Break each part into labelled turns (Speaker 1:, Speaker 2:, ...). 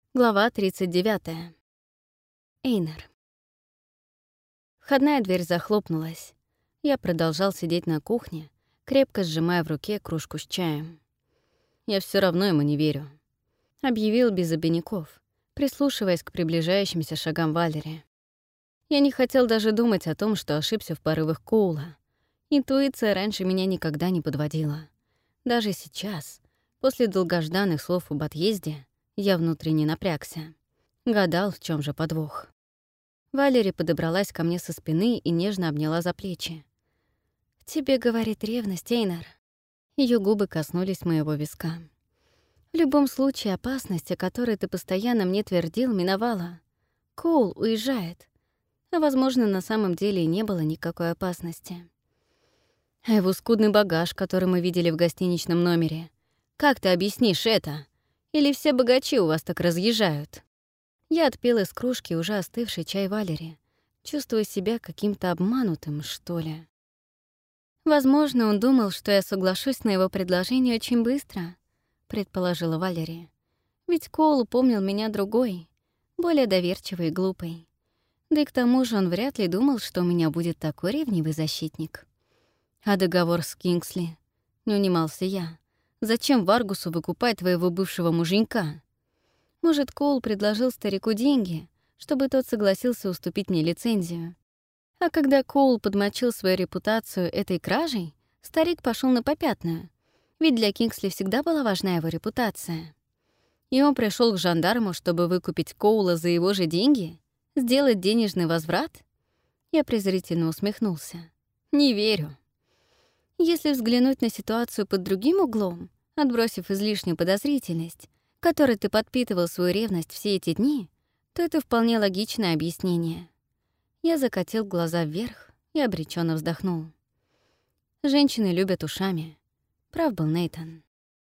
Speaker 1: Глава 39. Эйнар. Входная дверь захлопнулась. Я продолжал сидеть на кухне, крепко сжимая в руке кружку с чаем. «Я все равно ему не верю», — объявил без обиняков, прислушиваясь к приближающимся шагам Валери. Я не хотел даже думать о том, что ошибся в порывах Коула. Интуиция раньше меня никогда не подводила. Даже сейчас, после долгожданных слов об отъезде, я внутренне напрягся. Гадал, в чем же подвох. Валери подобралась ко мне со спины и нежно обняла за плечи. «В тебе, — говорит, — ревность, Эйнар». Ее губы коснулись моего виска. «В любом случае, опасность, о которой ты постоянно мне твердил, миновала. Коул уезжает. А, возможно, на самом деле и не было никакой опасности. А его скудный багаж, который мы видели в гостиничном номере. Как ты объяснишь это? Или все богачи у вас так разъезжают?» Я отпил из кружки уже остывший чай Валери, чувствуя себя каким-то обманутым, что ли. «Возможно, он думал, что я соглашусь на его предложение очень быстро», — предположила Валери. «Ведь Коул помнил меня другой, более доверчивой и глупой. Да и к тому же он вряд ли думал, что у меня будет такой ревнивый защитник». «А договор с Кингсли?» — не унимался я. «Зачем Варгусу выкупать твоего бывшего муженька? Может, Коул предложил старику деньги, чтобы тот согласился уступить мне лицензию. А когда Коул подмочил свою репутацию этой кражей, старик пошел на попятную, ведь для Кингсли всегда была важна его репутация. И он пришел к жандарму, чтобы выкупить Коула за его же деньги, сделать денежный возврат?» Я презрительно усмехнулся. «Не верю. Если взглянуть на ситуацию под другим углом, отбросив излишнюю подозрительность, которой ты подпитывал свою ревность все эти дни, то это вполне логичное объяснение». Я закатил глаза вверх и обреченно вздохнул. «Женщины любят ушами», — прав был Нейтан.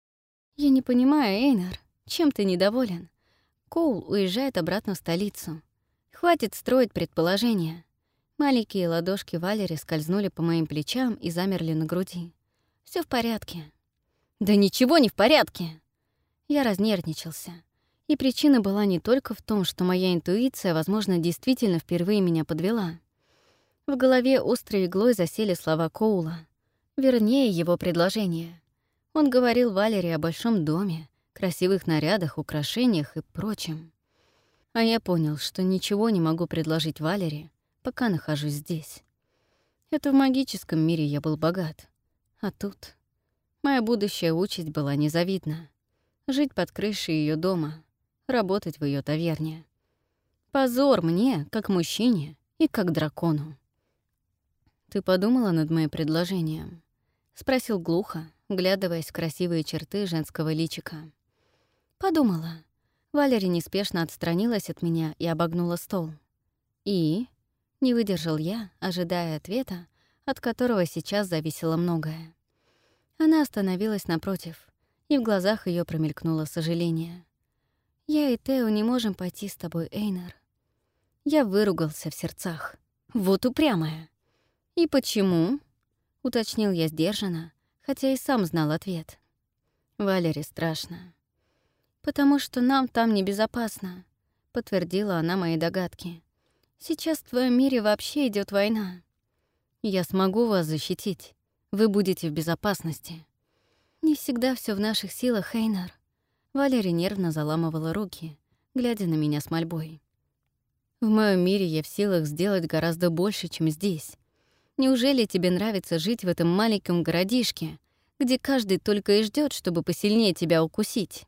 Speaker 1: «Я не понимаю, Эйнар, чем ты недоволен? Коул уезжает обратно в столицу. Хватит строить предположения». Маленькие ладошки Валери скользнули по моим плечам и замерли на груди. Все в порядке». «Да ничего не в порядке!» Я разнервничался. И причина была не только в том, что моя интуиция, возможно, действительно впервые меня подвела. В голове острой иглой засели слова Коула. Вернее, его предложение. Он говорил Валери о большом доме, красивых нарядах, украшениях и прочем. А я понял, что ничего не могу предложить Валери, пока нахожусь здесь. Это в магическом мире я был богат. А тут моя будущая участь была незавидна. Жить под крышей ее дома, работать в ее таверне. Позор мне, как мужчине и как дракону. «Ты подумала над моим предложением?» — спросил глухо, вглядываясь в красивые черты женского личика. «Подумала». Валери неспешно отстранилась от меня и обогнула стол. «И?» — не выдержал я, ожидая ответа, от которого сейчас зависело многое. Она остановилась напротив, и в глазах ее промелькнуло сожаление. «Я и Тео не можем пойти с тобой, Эйнар». Я выругался в сердцах. Вот упрямая. «И почему?» — уточнил я сдержанно, хотя и сам знал ответ. «Валери страшно». «Потому что нам там небезопасно», — подтвердила она мои догадки. «Сейчас в твоем мире вообще идет война». «Я смогу вас защитить. Вы будете в безопасности». «Не всегда все в наших силах, Эйнар». Валери нервно заламывала руки, глядя на меня с мольбой. «В моем мире я в силах сделать гораздо больше, чем здесь. Неужели тебе нравится жить в этом маленьком городишке, где каждый только и ждет, чтобы посильнее тебя укусить?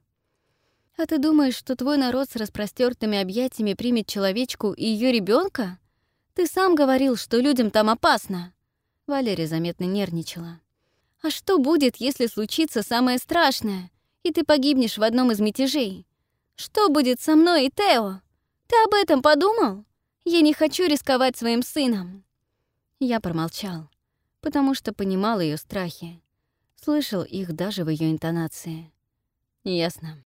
Speaker 1: А ты думаешь, что твой народ с распростертыми объятиями примет человечку и ее ребенка? Ты сам говорил, что людям там опасно». Валерия заметно нервничала. «А что будет, если случится самое страшное, и ты погибнешь в одном из мятежей? Что будет со мной и Тео? Ты об этом подумал? Я не хочу рисковать своим сыном». Я промолчал, потому что понимал ее страхи. Слышал их даже в ее интонации. «Ясно».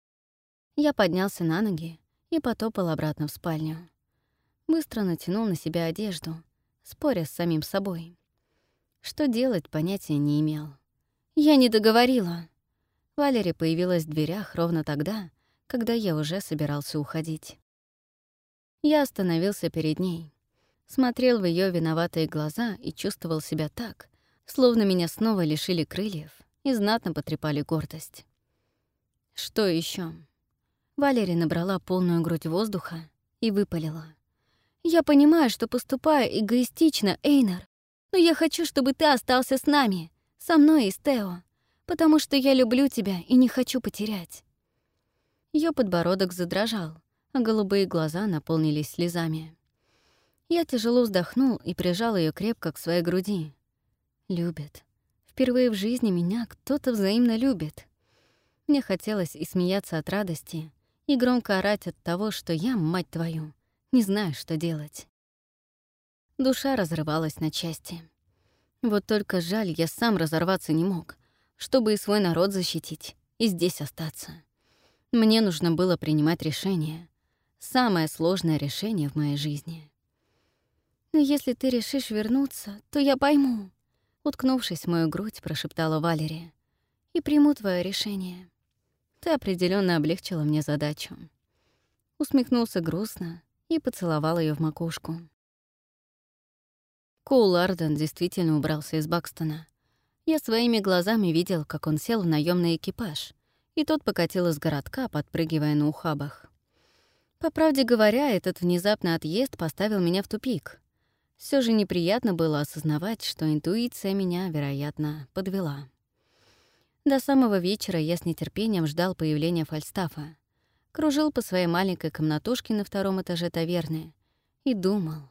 Speaker 1: Я поднялся на ноги и потопал обратно в спальню. Быстро натянул на себя одежду, споря с самим собой. Что делать, понятия не имел. Я не договорила. Валери появилась в дверях ровно тогда, когда я уже собирался уходить. Я остановился перед ней, смотрел в ее виноватые глаза и чувствовал себя так, словно меня снова лишили крыльев и знатно потрепали гордость. Что еще? Валери набрала полную грудь воздуха и выпалила. «Я понимаю, что поступаю эгоистично, Эйнар, но я хочу, чтобы ты остался с нами, со мной и с Тео, потому что я люблю тебя и не хочу потерять». Ее подбородок задрожал, а голубые глаза наполнились слезами. Я тяжело вздохнул и прижал ее крепко к своей груди. Любит. Впервые в жизни меня кто-то взаимно любит. Мне хотелось и смеяться от радости, и громко орать от того, что я, мать твою, не знаю, что делать. Душа разрывалась на части. Вот только жаль, я сам разорваться не мог, чтобы и свой народ защитить, и здесь остаться. Мне нужно было принимать решение. Самое сложное решение в моей жизни. «Но если ты решишь вернуться, то я пойму», — уткнувшись в мою грудь, прошептала Валери, «и приму твое решение». Ты определенно облегчила мне задачу. Усмехнулся грустно и поцеловал ее в макушку. Коул Арден действительно убрался из Бакстона. Я своими глазами видел, как он сел в наемный экипаж, и тот покатил из городка, подпрыгивая на ухабах. По правде говоря, этот внезапный отъезд поставил меня в тупик. Все же неприятно было осознавать, что интуиция меня, вероятно, подвела. До самого вечера я с нетерпением ждал появления Фальстафа, кружил по своей маленькой комнатушке на втором этаже таверны и думал.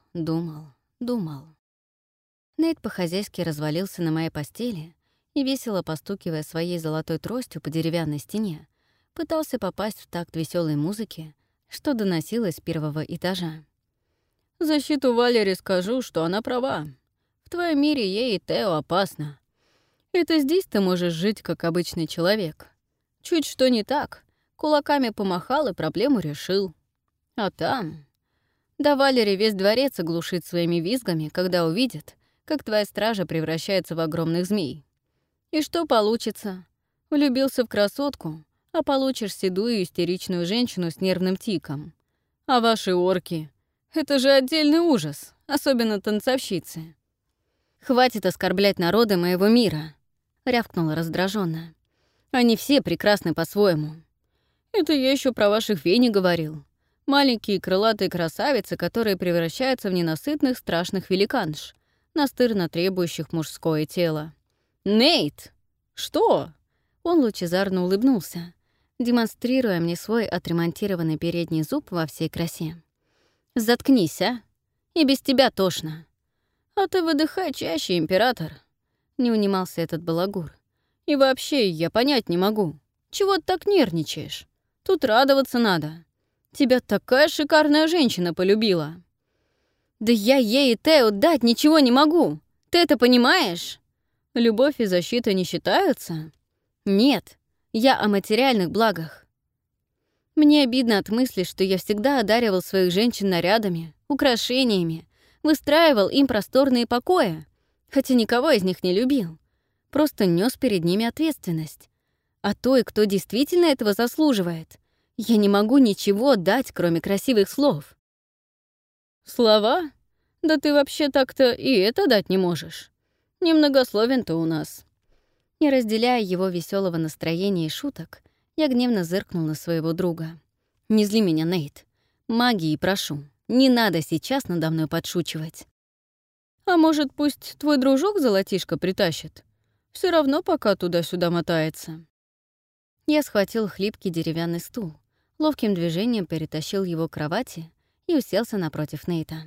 Speaker 1: Нейт по-хозяйски развалился на моей постели и, весело постукивая своей золотой тростью по деревянной стене, пытался попасть в такт веселой музыки, что доносилось с первого этажа. «В защиту Валери скажу, что она права. В твоем мире ей и Тео опасно. Это здесь ты можешь жить, как обычный человек. Чуть что не так, кулаками помахал и проблему решил. А там... Да Валери весь дворец оглушит своими визгами, когда увидит, как твоя стража превращается в огромных змей. И что получится? Влюбился в красотку, а получишь седую истеричную женщину с нервным тиком. А ваши орки — это же отдельный ужас, особенно танцовщицы. «Хватит оскорблять народы моего мира», — рявкнула раздраженно. «Они все прекрасны по-своему». «Это я еще про ваших фей не говорил. Маленькие крылатые красавицы, которые превращаются в ненасытных страшных великанш, настырно требующих мужское тело». «Нейт! Что?» Он лучезарно улыбнулся, демонстрируя мне свой отремонтированный передний зуб во всей красе. «Заткнись, а? И без тебя тошно». «А ты выдыхай чаще, император», — не унимался этот балагур. «И вообще, я понять не могу. Чего ты так нервничаешь? Тут радоваться надо. Тебя такая шикарная женщина полюбила». «Да я ей и Тео дать ничего не могу. Ты это понимаешь? Любовь и защита не считаются? Нет, я о материальных благах. Мне обидно от мысли, что я всегда одаривал своих женщин нарядами, украшениями, выстраивал им просторные покои, хотя никого из них не любил. Просто нес перед ними ответственность. А той, кто действительно этого заслуживает, я не могу ничего дать, кроме красивых слов». «Слова? Да ты вообще так-то и это дать не можешь. Немногословен ты у нас». Не разделяя его веселого настроения и шуток, я гневно зыркнул на своего друга. «Не зли меня, Нейт. Магии прошу. Не надо сейчас надо мной подшучивать». «А может, пусть твой дружок-золотишко притащит? Все равно пока туда-сюда мотается». Я схватил хлипкий деревянный стул, ловким движением перетащил его к кровати и уселся напротив Нейта.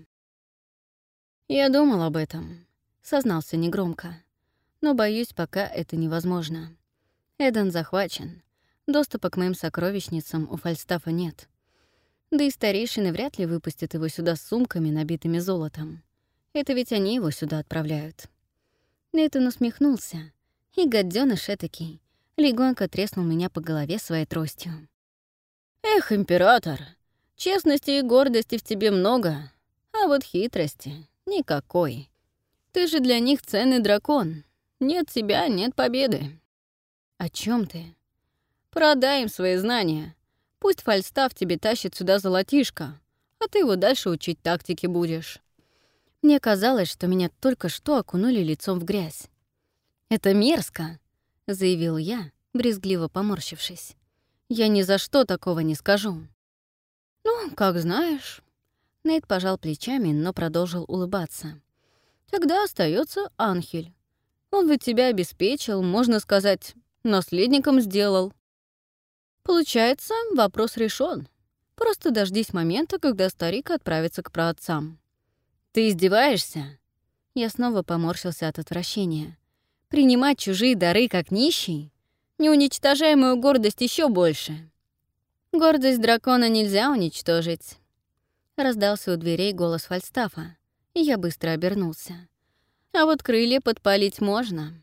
Speaker 1: «Я думал об этом», — сознался негромко. «Но, боюсь, пока это невозможно. Эден захвачен. Доступа к моим сокровищницам у Фальстафа нет. Да и старейшины вряд ли выпустят его сюда с сумками, набитыми золотом. Это ведь они его сюда отправляют». Нейтан усмехнулся, и гадёныш этакий легонько треснул меня по голове своей тростью. «Эх, император, честности и гордости в тебе много, а вот хитрости никакой. Ты же для них ценный дракон. Нет тебя — нет победы». «О чем ты?» «Продай им свои знания. Пусть Фальстаф тебе тащит сюда золотишко, а ты его дальше учить тактике будешь». Мне казалось, что меня только что окунули лицом в грязь. «Это мерзко», — заявил я, брезгливо поморщившись. «Я ни за что такого не скажу». «Ну, как знаешь». Нейт пожал плечами, но продолжил улыбаться. «Тогда остается Анхель. Он ведь тебя обеспечил, можно сказать, наследником сделал. Получается, вопрос решен. Просто дождись момента, когда старик отправится к праотцам». «Ты издеваешься?» Я снова поморщился от отвращения. «Принимать чужие дары как нищий? Не уничтожай мою гордость еще больше». «Гордость дракона нельзя уничтожить». Раздался у дверей голос Фальстафа, и я быстро обернулся. «А вот крылья подпалить можно».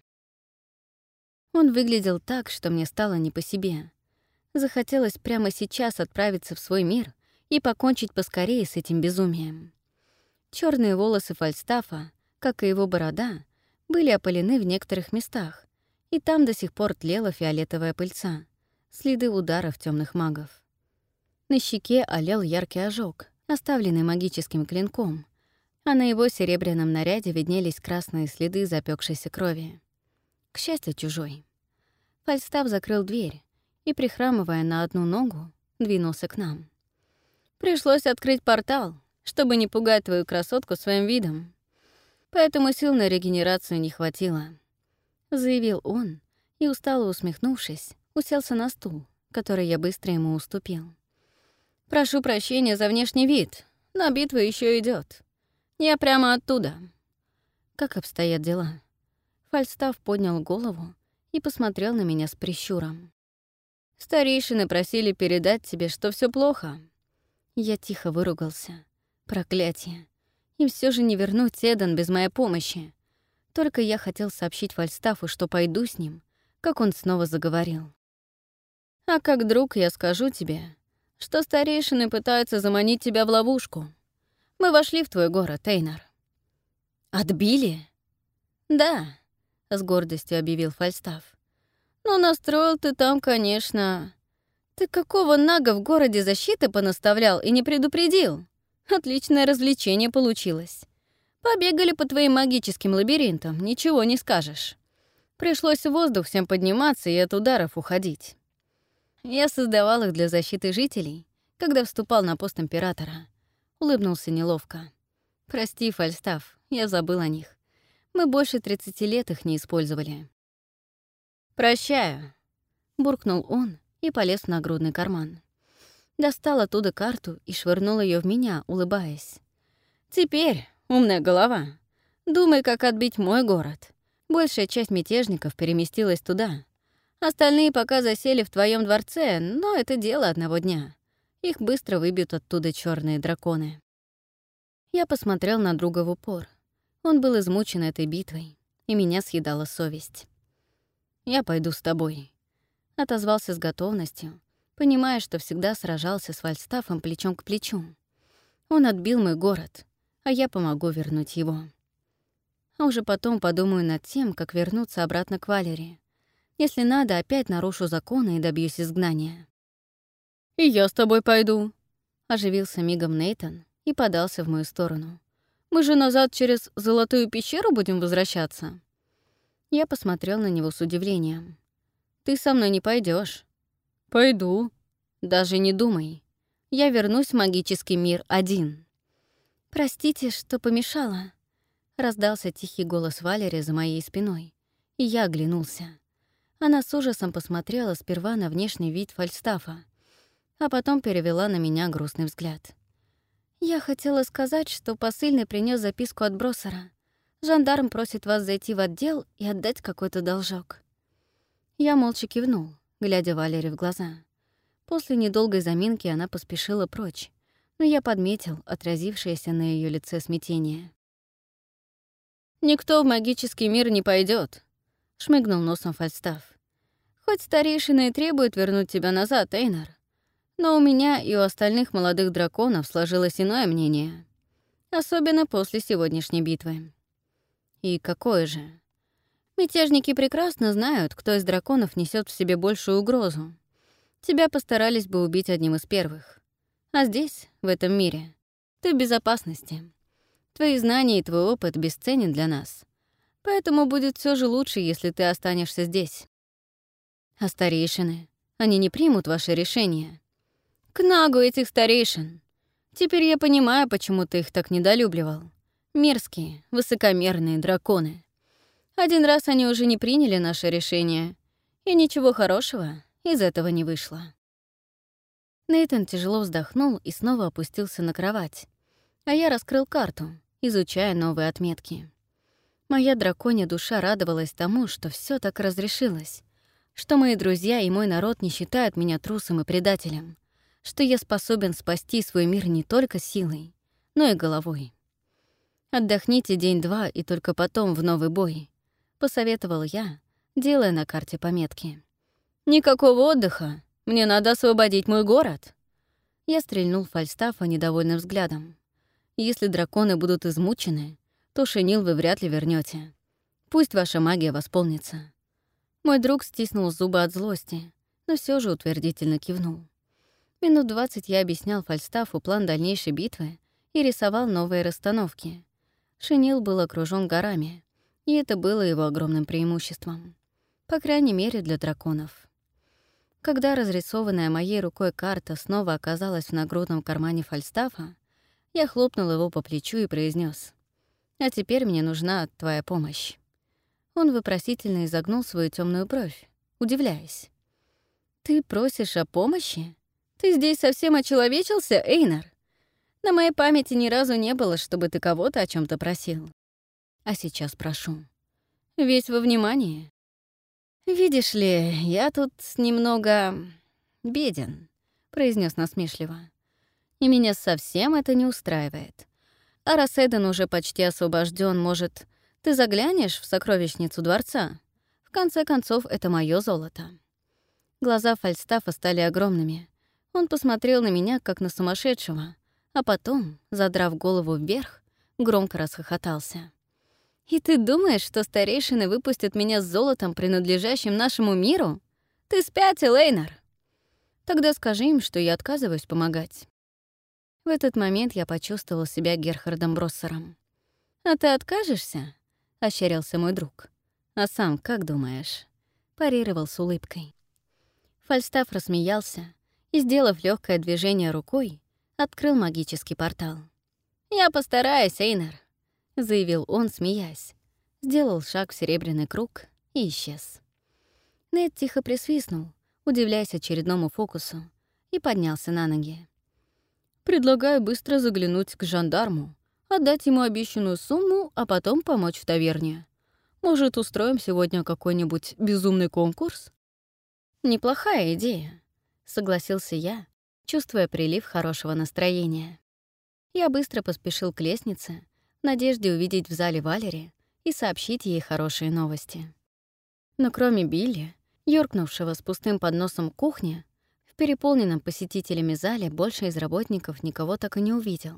Speaker 1: Он выглядел так, что мне стало не по себе. Захотелось прямо сейчас отправиться в свой мир и покончить поскорее с этим безумием. Черные волосы Фальстафа, как и его борода, были опалены в некоторых местах, и там до сих пор тлела фиолетовая пыльца, следы ударов темных магов. На щеке олел яркий ожог, оставленный магическим клинком, а на его серебряном наряде виднелись красные следы запекшейся крови. К счастью, чужой. Фальстаф закрыл дверь и, прихрамывая на одну ногу, двинулся к нам. «Пришлось открыть портал, чтобы не пугать твою красотку своим видом. Поэтому сил на регенерацию не хватило», — заявил он и, устало усмехнувшись, уселся на стул, который я быстро ему уступил. «Прошу прощения за внешний вид, но битва еще идет. Я прямо оттуда». «Как обстоят дела?» Фальстаф поднял голову и посмотрел на меня с прищуром. «Старейшины просили передать тебе, что все плохо». Я тихо выругался. Проклятие. Им все же не вернуть Эдан без моей помощи. Только я хотел сообщить Фальстафу, что пойду с ним, как он снова заговорил. «А как друг я скажу тебе, что старейшины пытаются заманить тебя в ловушку. Мы вошли в твой город, Эйнар». «Отбили?» «Да», — с гордостью объявил Фальстаф. «Ну, настроил ты там, конечно. Ты какого нага в городе защиты понаставлял и не предупредил? Отличное развлечение получилось. Побегали по твоим магическим лабиринтам, ничего не скажешь. Пришлось в воздух всем подниматься и от ударов уходить. Я создавал их для защиты жителей, когда вступал на пост императора. Улыбнулся неловко. Прости, Фальстаф, я забыл о них. Мы больше 30 лет их не использовали. «Прощаю», — буркнул он и полез в нагрудный карман. Достал оттуда карту и швырнул ее в меня, улыбаясь. «Теперь, умная голова, думай, как отбить мой город. Большая часть мятежников переместилась туда. Остальные пока засели в твоем дворце, но это дело одного дня. Их быстро выбьют оттуда черные драконы». Я посмотрел на друга в упор. Он был измучен этой битвой, и меня съедала совесть. «Я пойду с тобой», — отозвался с готовностью, понимая, что всегда сражался с Фальстафом плечом к плечу. Он отбил мой город, а я помогу вернуть его. А уже потом подумаю над тем, как вернуться обратно к Валери. Если надо, опять нарушу законы и добьюсь изгнания. «И я с тобой пойду», — оживился мигом Нейтан и подался в мою сторону. «Мы же назад через Золотую пещеру будем возвращаться?» Я посмотрел на него с удивлением. «Ты со мной не пойдешь. «Пойду». «Даже не думай. Я вернусь в магический мир один». «Простите, что помешала», — раздался тихий голос Валери за моей спиной, и я оглянулся. Она с ужасом посмотрела сперва на внешний вид Фальстафа, а потом перевела на меня грустный взгляд. «Я хотела сказать, что посыльный принес записку от Броссера. Жандарм просит вас зайти в отдел и отдать какой-то должок». Я молча кивнул, глядя Валере в глаза. После недолгой заминки она поспешила прочь, но я подметил отразившееся на ее лице смятение. «Никто в магический мир не пойдет, шмыгнул носом Фальстаф. «Хоть старейшины и требуют вернуть тебя назад, Эйнар, но у меня и у остальных молодых драконов сложилось иное мнение, особенно после сегодняшней битвы». «И какое же?» «Мятежники прекрасно знают, кто из драконов несет в себе большую угрозу. тебя постарались бы убить одним из первых. А здесь, в этом мире, ты в безопасности. Твои знания и твой опыт бесценен для нас. Поэтому будет все же лучше, если ты останешься здесь. А старейшины, они не примут ваше решение. К нагу этих старейшин. Теперь я понимаю, почему ты их так недолюбливал. Мерзкие, высокомерные драконы. Один раз они уже не приняли наше решение, и ничего хорошего из этого не вышло. Нейтан тяжело вздохнул и снова опустился на кровать, а я раскрыл карту, изучая новые отметки. Моя драконья душа радовалась тому, что все так разрешилось, что мои друзья и мой народ не считают меня трусом и предателем, что я способен спасти свой мир не только силой, но и головой. «Отдохните день-два и только потом в новый бой», — посоветовал я, делая на карте пометки. «Никакого отдыха. Мне надо освободить мой город». Я стрельнул Фальстафа недовольным взглядом. «Если драконы будут измучены, то Шенил вы вряд ли вернете. Пусть ваша магия восполнится». Мой друг стиснул зубы от злости, но все же утвердительно кивнул. Минут 20 я объяснял Фальстафу план дальнейшей битвы и рисовал новые расстановки. Шенил был окружен горами, и это было его огромным преимуществом. По крайней мере, для драконов. Когда разрисованная моей рукой карта снова оказалась в нагрудном кармане Фальстафа, я хлопнул его по плечу и произнес: «А теперь мне нужна твоя помощь». Он вопросительно изогнул свою темную бровь, удивляясь. «Ты просишь о помощи? Ты здесь совсем очеловечился, Эйнар? На моей памяти ни разу не было, чтобы ты кого-то о чем то просил. А сейчас прошу. Весь во внимании. Видишь ли, я тут немного беден», — произнес насмешливо. «И меня совсем это не устраивает. А раз Эден уже почти освобожден, может, ты заглянешь в сокровищницу дворца? В конце концов, это мое золото». Глаза Фальстафа стали огромными. Он посмотрел на меня, как на сумасшедшего, а потом, задрав голову вверх, громко расхохотался. «И ты думаешь, что старейшины выпустят меня с золотом, принадлежащим нашему миру? Ты спятил, Эйнар!» «Тогда скажи им, что я отказываюсь помогать». В этот момент я почувствовал себя Герхардом Броссером. «А ты откажешься?» — ощерился мой друг. «А сам как думаешь?» — парировал с улыбкой. Фальстаф рассмеялся и, сделав легкое движение рукой, открыл магический портал. «Я постараюсь, Эйнар», — заявил он, смеясь. Сделал шаг в серебряный круг и исчез. Нед тихо присвистнул, удивляясь очередному фокусу, и поднялся на ноги. «Предлагаю быстро заглянуть к жандарму, отдать ему обещанную сумму, а потом помочь в таверне. Может, устроим сегодня какой-нибудь безумный конкурс?» «Неплохая идея», — согласился я, чувствуя прилив хорошего настроения. Я быстро поспешил к лестнице, в надежде увидеть в зале Валери и сообщить ей хорошие новости. Но кроме Билли, юркнувшего с пустым подносом к кухне, в переполненном посетителями зале больше из работников никого так и не увидел.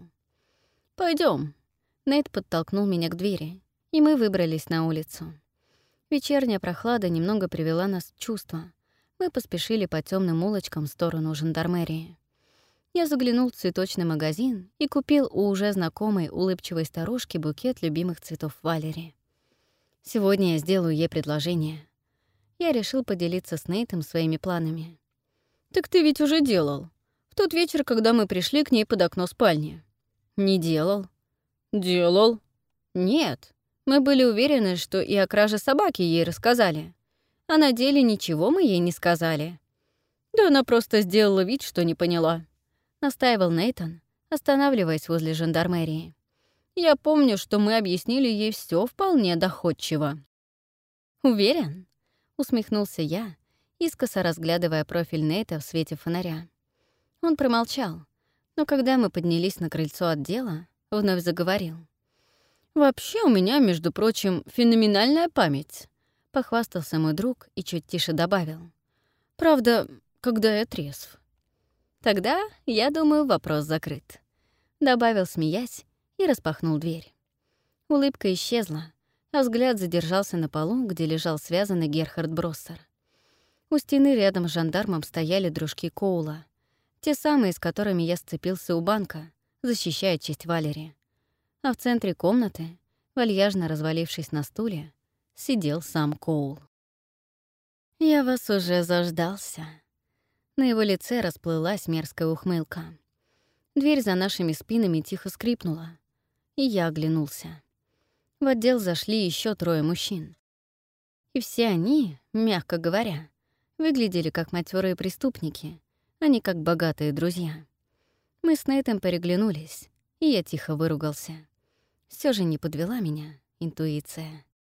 Speaker 1: Пойдем. Нейт подтолкнул меня к двери, и мы выбрались на улицу. Вечерняя прохлада немного привела нас в чувство. Мы поспешили по темным улочкам в сторону жандармерии. Я заглянул в цветочный магазин и купил у уже знакомой улыбчивой старушки букет любимых цветов Валери. Сегодня я сделаю ей предложение. Я решил поделиться с Нейтом своими планами. «Так ты ведь уже делал. В тот вечер, когда мы пришли к ней под окно спальни». «Не делал». «Делал». «Нет. Мы были уверены, что и о краже собаки ей рассказали. А на деле ничего мы ей не сказали». «Да она просто сделала вид, что не поняла», — настаивал Нейтан, останавливаясь возле жандармерии. «Я помню, что мы объяснили ей все вполне доходчиво». «Уверен?» — усмехнулся я, искоса разглядывая профиль Нейта в свете фонаря. Он промолчал, но когда мы поднялись на крыльцо отдела, вновь заговорил. «Вообще у меня, между прочим, феноменальная память», — похвастался мой друг и чуть тише добавил. «Правда, когда я трезв». «Тогда, я думаю, вопрос закрыт», — добавил, смеясь, и распахнул дверь. Улыбка исчезла, а взгляд задержался на полу, где лежал связанный Герхард Броссер. У стены рядом с жандармом стояли дружки Коула, те самые, с которыми я сцепился у банка, защищая честь Валери. А в центре комнаты, вальяжно развалившись на стуле, сидел сам Коул. «Я вас уже заждался». На его лице расплылась мерзкая ухмылка. Дверь за нашими спинами тихо скрипнула, и я оглянулся. В отдел зашли еще 3 мужчин. И все они, мягко говоря, выглядели как матерые преступники, а не как богатые друзья. Мы с Нейтом переглянулись, и я тихо выругался. Все же не подвела меня интуиция.